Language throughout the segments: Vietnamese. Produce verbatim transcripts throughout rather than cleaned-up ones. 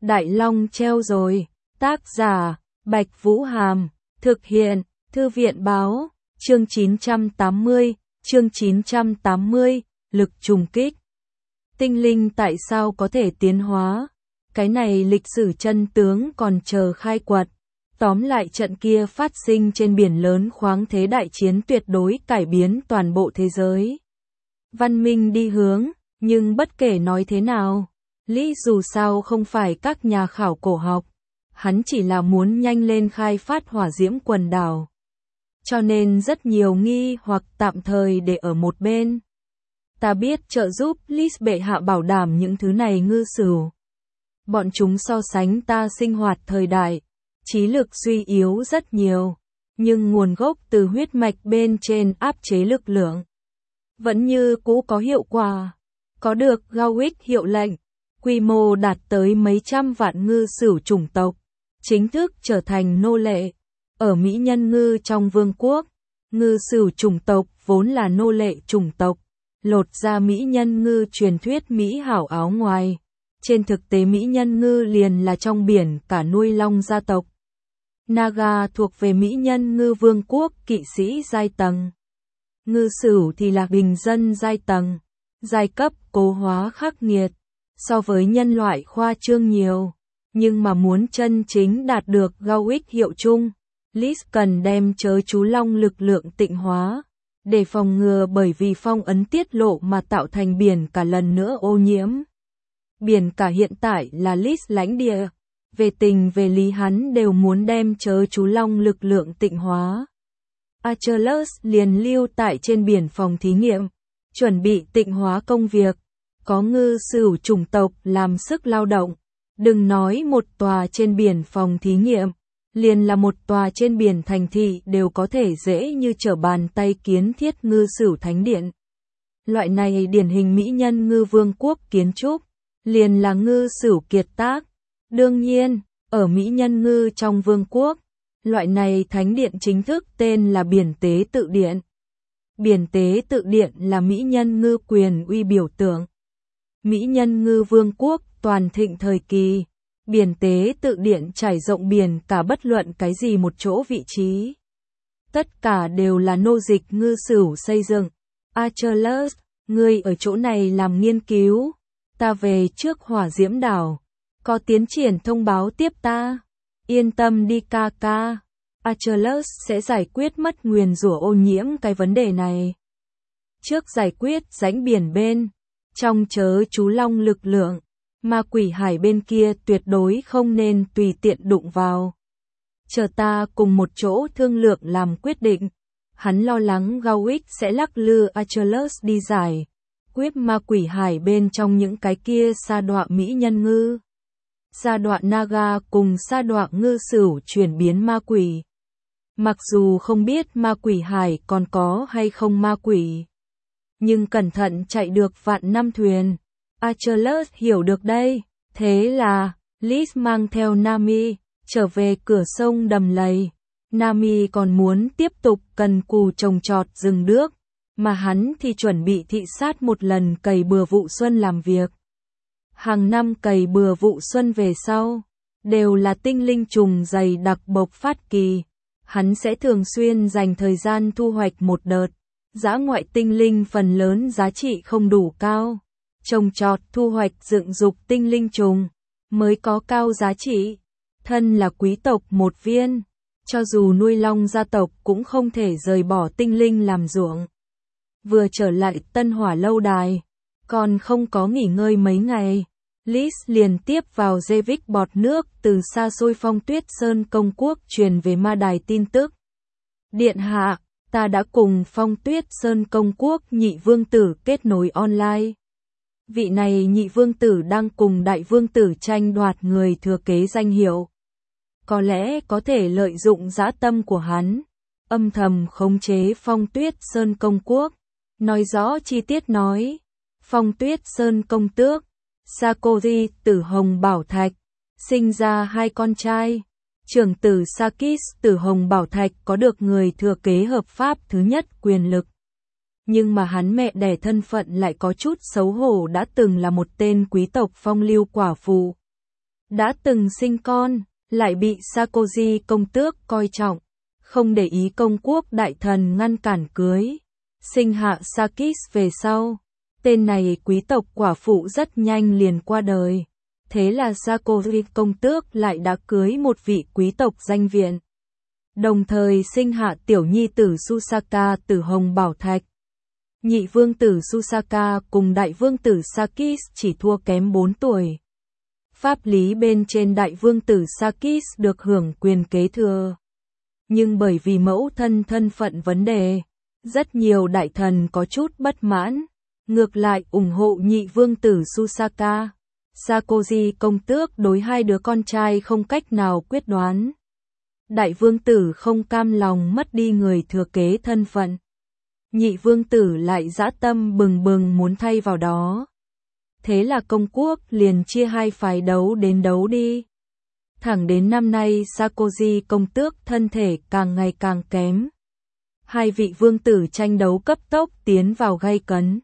Đại Long treo rồi. Tác giả, Bạch Vũ Hàm. Thực hiện, Thư viện Báo. Chương chín trăm tám mươi. Chương chín trăm tám mươi. Lực trùng kích. Tinh linh tại sao có thể tiến hóa? Cái này lịch sử chân tướng còn chờ khai quật. Tóm lại, trận kia phát sinh trên biển lớn khoáng thế đại chiến tuyệt đối cải biến toàn bộ thế giới. Văn minh đi hướng, nhưng bất kể nói thế nào, Lý dù sao không phải các nhà khảo cổ học, hắn chỉ là muốn nhanh lên khai phát hỏa diễm quần đảo. Cho nên rất nhiều nghi hoặc tạm thời để ở một bên. Ta biết trợ giúp Lý bệ hạ bảo đảm những thứ này ngư sửu. Bọn chúng so sánh ta sinh hoạt thời đại, trí lực suy yếu rất nhiều, nhưng nguồn gốc từ huyết mạch bên trên áp chế lực lượng vẫn như cũ có hiệu quả. Có được Gawick hiệu lệnh, quy mô đạt tới mấy trăm vạn ngư sửu chủng tộc, chính thức trở thành nô lệ. Ở Mỹ nhân ngư trong vương quốc, ngư sửu chủng tộc vốn là nô lệ chủng tộc, lột ra Mỹ nhân ngư truyền thuyết Mỹ hảo áo ngoài. Trên thực tế Mỹ nhân ngư liền là trong biển cả nuôi long gia tộc. Naga thuộc về Mỹ nhân ngư vương quốc kỵ sĩ giai tầng. Ngư sửu thì là bình dân giai tầng, giai cấp cố hóa khắc nghiệt, so với nhân loại khoa trương nhiều. Nhưng mà muốn chân chính đạt được Gawick hiệu chung, Lis cần đem chớ chú long lực lượng tịnh hóa, để phòng ngừa bởi vì phong ấn tiết lộ mà tạo thành biển cả lần nữa ô nhiễm. Biển cả hiện tại là Lis lãnh địa, về tình về lý hắn đều muốn đem chớ chú long lực lượng tịnh hóa. Achilles liền lưu tại trên biển phòng thí nghiệm, chuẩn bị tịnh hóa công việc, có ngư sửu chủng tộc làm sức lao động. Đừng nói một tòa trên biển phòng thí nghiệm, liền là một tòa trên biển thành thị đều có thể dễ như trở bàn tay kiến thiết ngư sửu thánh điện. Loại này điển hình Mỹ nhân ngư vương quốc kiến trúc, liền là ngư sửu kiệt tác. Đương nhiên, ở Mỹ nhân ngư trong vương quốc, loại này thánh điện chính thức tên là Biển Tế Tự Điện. Biển Tế Tự Điện là Mỹ nhân ngư quyền uy biểu tượng. Mỹ nhân ngư vương quốc toàn thịnh thời kỳ, Biển Tế Tự Điện trải rộng biển cả bất luận cái gì một chỗ vị trí. Tất cả đều là nô dịch ngư sửu xây dựng. Achilles, ngươi ở chỗ này làm nghiên cứu, ta về trước hỏa diễm đảo, có tiến triển thông báo tiếp ta. Yên tâm đi ca ca, Achilles sẽ giải quyết mất nguyền rủa ô nhiễm cái vấn đề này. Trước giải quyết rãnh biển bên, trong chớ chú long lực lượng, ma quỷ hải bên kia tuyệt đối không nên tùy tiện đụng vào. Chờ ta cùng một chỗ thương lượng làm quyết định. Hắn lo lắng Gawick sẽ lắc lư Achilles đi giải quyết ma quỷ hải bên trong những cái kia sa đọa Mỹ nhân ngư. Sa đọa Naga cùng sa đọa ngư sửu chuyển biến ma quỷ. Mặc dù không biết ma quỷ hải còn có hay không ma quỷ, nhưng cẩn thận chạy được vạn năm thuyền. Achilles hiểu được đây. Thế là, Lis mang theo Nami, trở về cửa sông đầm lầy. Nami còn muốn tiếp tục cần cù trồng trọt rừng đước, mà hắn thì chuẩn bị thị sát một lần cày bừa vụ xuân làm việc. Hàng năm cày bừa vụ xuân về sau, đều là tinh linh trùng dày đặc bộc phát kỳ. Hắn sẽ thường xuyên dành thời gian thu hoạch một đợt. Dã ngoại tinh linh phần lớn giá trị không đủ cao. Trồng trọt thu hoạch dựng dục tinh linh trùng mới có cao giá trị. Thân là quý tộc một viên, cho dù nuôi long gia tộc cũng không thể rời bỏ tinh linh làm ruộng. Vừa trở lại Tân Hỏa lâu đài, còn không có nghỉ ngơi mấy ngày, Lis liền tiếp vào Jevic bọt nước từ xa xôi Phong Tuyết Sơn công quốc truyền về ma đài tin tức. Điện hạ, ta đã cùng Phong Tuyết Sơn công quốc nhị vương tử kết nối online. Vị này nhị vương tử đang cùng đại vương tử tranh đoạt người thừa kế danh hiệu. Có lẽ có thể lợi dụng dã tâm của hắn, âm thầm khống chế Phong Tuyết Sơn công quốc. Nói rõ chi tiết nói, Phong Tuyết Sơn công tước, Sakori tử Hồng Bảo Thạch, sinh ra hai con trai. Trưởng tử Sakis tử Hồng Bảo Thạch có được người thừa kế hợp pháp thứ nhất quyền lực. Nhưng mà hắn mẹ đẻ thân phận lại có chút xấu hổ, đã từng là một tên quý tộc phong lưu quả phụ. đã từng sinh con, lại bị Sarkozy công tước coi trọng, không để ý công quốc đại thần ngăn cản cưới, sinh hạ Sarkis về sau. Tên này quý tộc quả phụ rất nhanh liền qua đời. Thế là Sarkozy công tước lại đã cưới một vị quý tộc danh viện. Đồng thời sinh hạ tiểu nhi tử Susaka từ Hồng Bảo Thạch. Nhị vương tử Susaka cùng đại vương tử Sarkis chỉ thua kém bốn tuổi. Pháp lý bên trên đại vương tử Sarkis được hưởng quyền kế thừa. Nhưng bởi vì mẫu thân thân phận vấn đề, rất nhiều đại thần có chút bất mãn, ngược lại ủng hộ nhị vương tử Susaka. Sarkozy công tước đối hai đứa con trai không cách nào quyết đoán. Đại vương tử không cam lòng mất đi người thừa kế thân phận. Nhị vương tử lại dã tâm bừng bừng muốn thay vào đó. Thế là công quốc liền chia hai phái đấu đến đấu đi. Thẳng đến năm nay Sarkozy công tước thân thể càng ngày càng kém. Hai vị vương tử tranh đấu cấp tốc tiến vào gay cấn.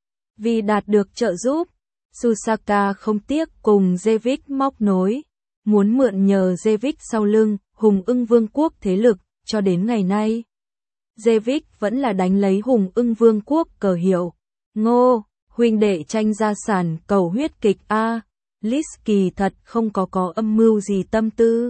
Vì đạt được trợ giúp, Susaka không tiếc cùng Jevic móc nối, muốn mượn nhờ Jevic sau lưng, Hùng Ưng Vương quốc thế lực, cho đến ngày nay. Jevic vẫn là đánh lấy Hùng Ưng Vương quốc cờ hiệu. Ngô, huynh đệ tranh gia sản cầu huyết kịch A, Lis kỳ thật không có có âm mưu gì tâm tư.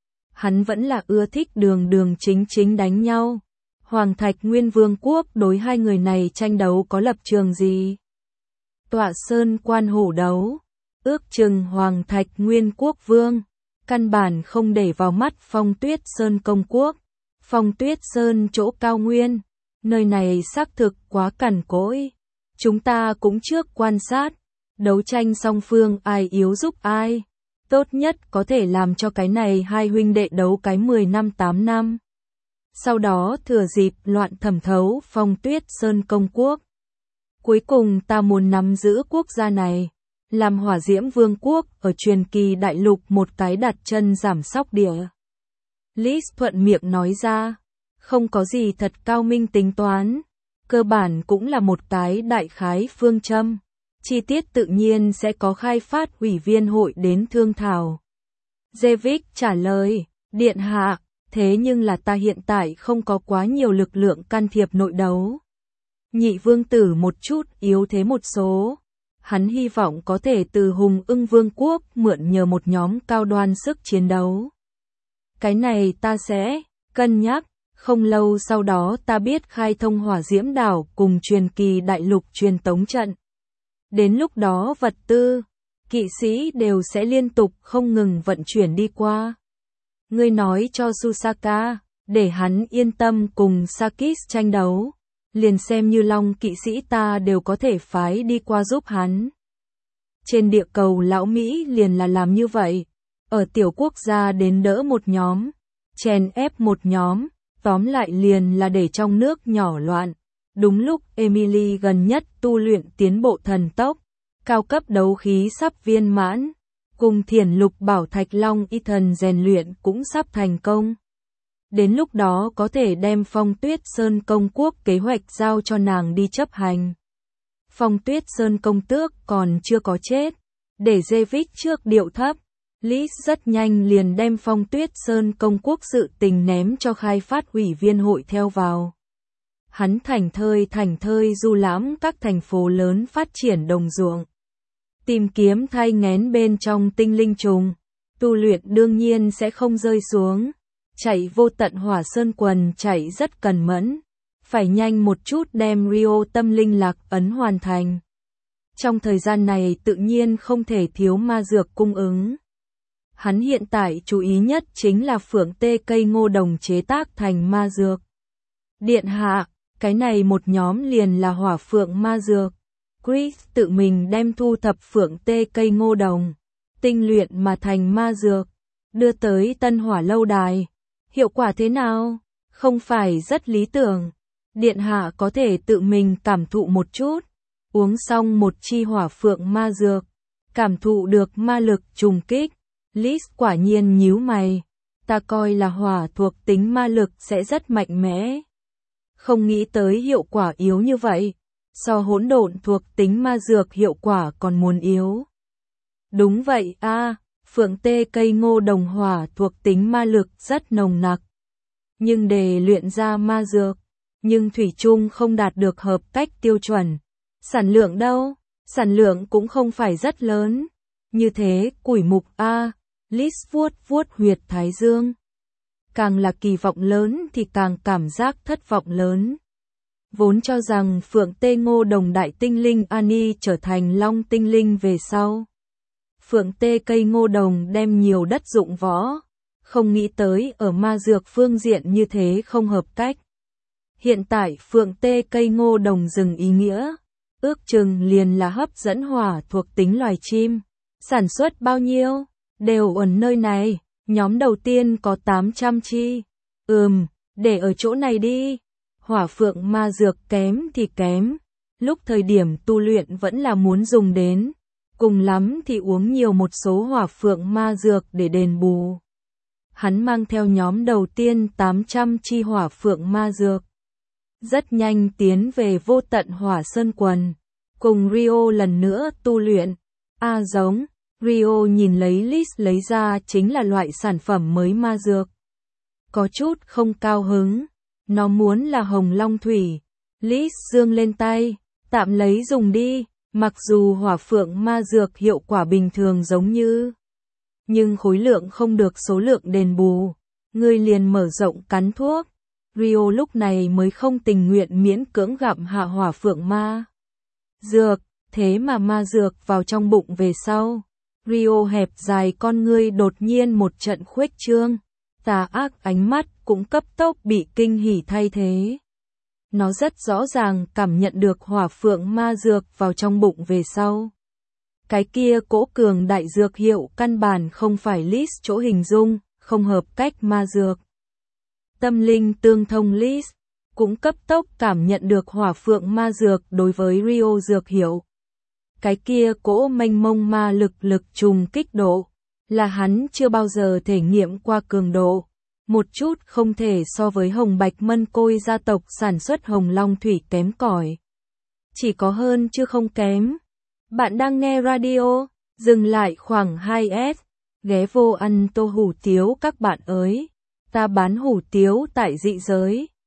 Hắn vẫn là ưa thích đường đường chính chính đánh nhau. Hoàng Thạch Nguyên Vương quốc đối hai người này tranh đấu có lập trường gì? Tọa sơn quan hổ đấu, ước chừng Hoàng Thạch Nguyên quốc vương, căn bản không để vào mắt Phong Tuyết Sơn công quốc. Phong Tuyết Sơn chỗ cao nguyên, nơi này xác thực quá cằn cỗi. Chúng ta cũng trước quan sát, đấu tranh song phương ai yếu giúp ai. Tốt nhất có thể làm cho cái này hai huynh đệ đấu cái mười năm tám năm. Sau đó thừa dịp loạn thẩm thấu Phong Tuyết Sơn công quốc. Cuối cùng ta muốn nắm giữ quốc gia này, làm Hỏa Diễm Vương quốc ở truyền kỳ đại lục một cái đặt chân giảm sóc địa. Lis thuận miệng nói ra, không có gì thật cao minh tính toán, cơ bản cũng là một cái đại khái phương châm, chi tiết tự nhiên sẽ có khai phát ủy viên hội đến thương thảo. Jevic trả lời, điện hạ, thế nhưng là ta hiện tại không có quá nhiều lực lượng can thiệp nội đấu. Nhị vương tử một chút yếu thế một số, hắn hy vọng có thể từ Hùng Ưng Vương quốc mượn nhờ một nhóm cao đoan sức chiến đấu. Cái này ta sẽ cân nhắc, không lâu sau đó ta biết khai thông Hỏa Diễm đảo cùng truyền kỳ đại lục truyền tống trận. Đến lúc đó vật tư, kỵ sĩ đều sẽ liên tục không ngừng vận chuyển đi qua. Ngươi nói cho Susaka, để hắn yên tâm cùng Sarkis tranh đấu, liền xem như Long kỵ sĩ ta đều có thể phái đi qua giúp hắn. Trên địa cầu lão Mỹ liền là làm như vậy, ở tiểu quốc gia đến đỡ một nhóm, chèn ép một nhóm, tóm lại liền là để trong nước nhỏ loạn. Đúng lúc Emily gần nhất tu luyện tiến bộ thần tốc, cao cấp đấu khí sắp viên mãn, cùng Thiển Lục Bảo Thạch Long y thần rèn luyện cũng sắp thành công. Đến lúc đó có thể đem Phong Tuyết Sơn công quốc kế hoạch giao cho nàng đi chấp hành. Phong Tuyết Sơn công tước còn chưa có chết, để Jevic trước điệu thấp, Lis rất nhanh liền đem Phong Tuyết Sơn công quốc sự tình ném cho khai phát ủy viên hội theo vào. Hắn thành thơi thành thơi du lãm các thành phố lớn phát triển đồng ruộng. Tìm kiếm thai nghén bên trong tinh linh trùng, tu luyện đương nhiên sẽ không rơi xuống. Chạy vô tận Hỏa Sơn quần chạy rất cần mẫn, phải nhanh một chút đem Rio tâm linh lạc ấn hoàn thành. Trong thời gian này tự nhiên không thể thiếu ma dược cung ứng. Hắn hiện tại chú ý nhất chính là phượng tê cây ngô đồng chế tác thành ma dược. Điện hạ, cái này một nhóm liền là hỏa phượng ma dược. Chris tự mình đem thu thập phượng tê cây ngô đồng, tinh luyện mà thành ma dược, đưa tới Tân Hỏa lâu đài. Hiệu quả thế nào? Không phải rất lý tưởng. Điện hạ có thể tự mình cảm thụ một chút. Uống xong một chi hỏa phượng ma dược, cảm thụ được ma lực trùng kích. Lis quả nhiên nhíu mày. Ta coi là hỏa thuộc tính ma lực sẽ rất mạnh mẽ. Không nghĩ tới hiệu quả yếu như vậy. So hỗn độn thuộc tính ma dược hiệu quả còn muốn yếu. Đúng vậy a, Phượng tê cây ngô đồng hỏa thuộc tính ma lực rất nồng nặc. Nhưng để luyện ra ma dược, nhưng thủy chung không đạt được hợp cách tiêu chuẩn. Sản lượng đâu? Sản lượng cũng không phải rất lớn. Như thế, củi mục A, Lis vuốt vuốt huyệt thái dương. Càng là kỳ vọng lớn thì càng cảm giác thất vọng lớn. Vốn cho rằng Phượng tê ngô đồng đại tinh linh Ani trở thành long tinh linh về sau. Phượng tê cây ngô đồng đem nhiều đất dụng võ. Không nghĩ tới ở ma dược phương diện như thế không hợp cách. Hiện tại Phượng tê cây ngô đồng dừng ý nghĩa. Ước chừng liền là hấp dẫn hỏa thuộc tính loài chim. Sản xuất bao nhiêu? Đều ở nơi này. Nhóm đầu tiên có tám trăm chi. Ừm, để ở chỗ này đi. Hỏa phượng ma dược kém thì kém. Lúc thời điểm tu luyện vẫn là muốn dùng đến. Cùng lắm thì uống nhiều một số hỏa phượng ma dược để đền bù. Hắn mang theo nhóm đầu tiên tám trăm chi hỏa phượng ma dược. Rất nhanh tiến về vô tận hỏa sơn quần. Cùng Rio lần nữa tu luyện. A giống, Rio nhìn lấy list lấy ra chính là loại sản phẩm mới ma dược. Có chút không cao hứng. Nó muốn là hồng long thủy. List dương lên tay. Tạm lấy dùng đi. Mặc dù hỏa phượng ma dược hiệu quả bình thường giống như. Nhưng khối lượng không được số lượng đền bù. Ngươi liền mở rộng cắn thuốc. Rio lúc này mới không tình nguyện miễn cưỡng gặm hạ hỏa phượng ma dược. Thế mà ma dược vào trong bụng về sau. Rio hẹp dài con ngươi đột nhiên một trận khuếch trương. Tà ác ánh mắt cũng cấp tốc bị kinh hỉ thay thế. Nó rất rõ ràng cảm nhận được hỏa phượng ma dược vào trong bụng về sau. Cái kia cỗ cường đại dược hiệu căn bản không phải list chỗ hình dung, không hợp cách ma dược. Tâm linh tương thông list cũng cấp tốc cảm nhận được hỏa phượng ma dược đối với Rio dược hiệu. Cái kia cỗ mênh mông ma lực lực trùng kích độ, là hắn chưa bao giờ thể nghiệm qua cường độ. Một chút không thể so với Hồng Bạch Mân Côi gia tộc sản xuất hồng long thủy kém cỏi. Chỉ có hơn chứ không kém. Bạn đang nghe radio, dừng lại khoảng hai S, ghé vô ăn tô hủ tiếu các bạn ơi. Ta bán hủ tiếu tại dị giới.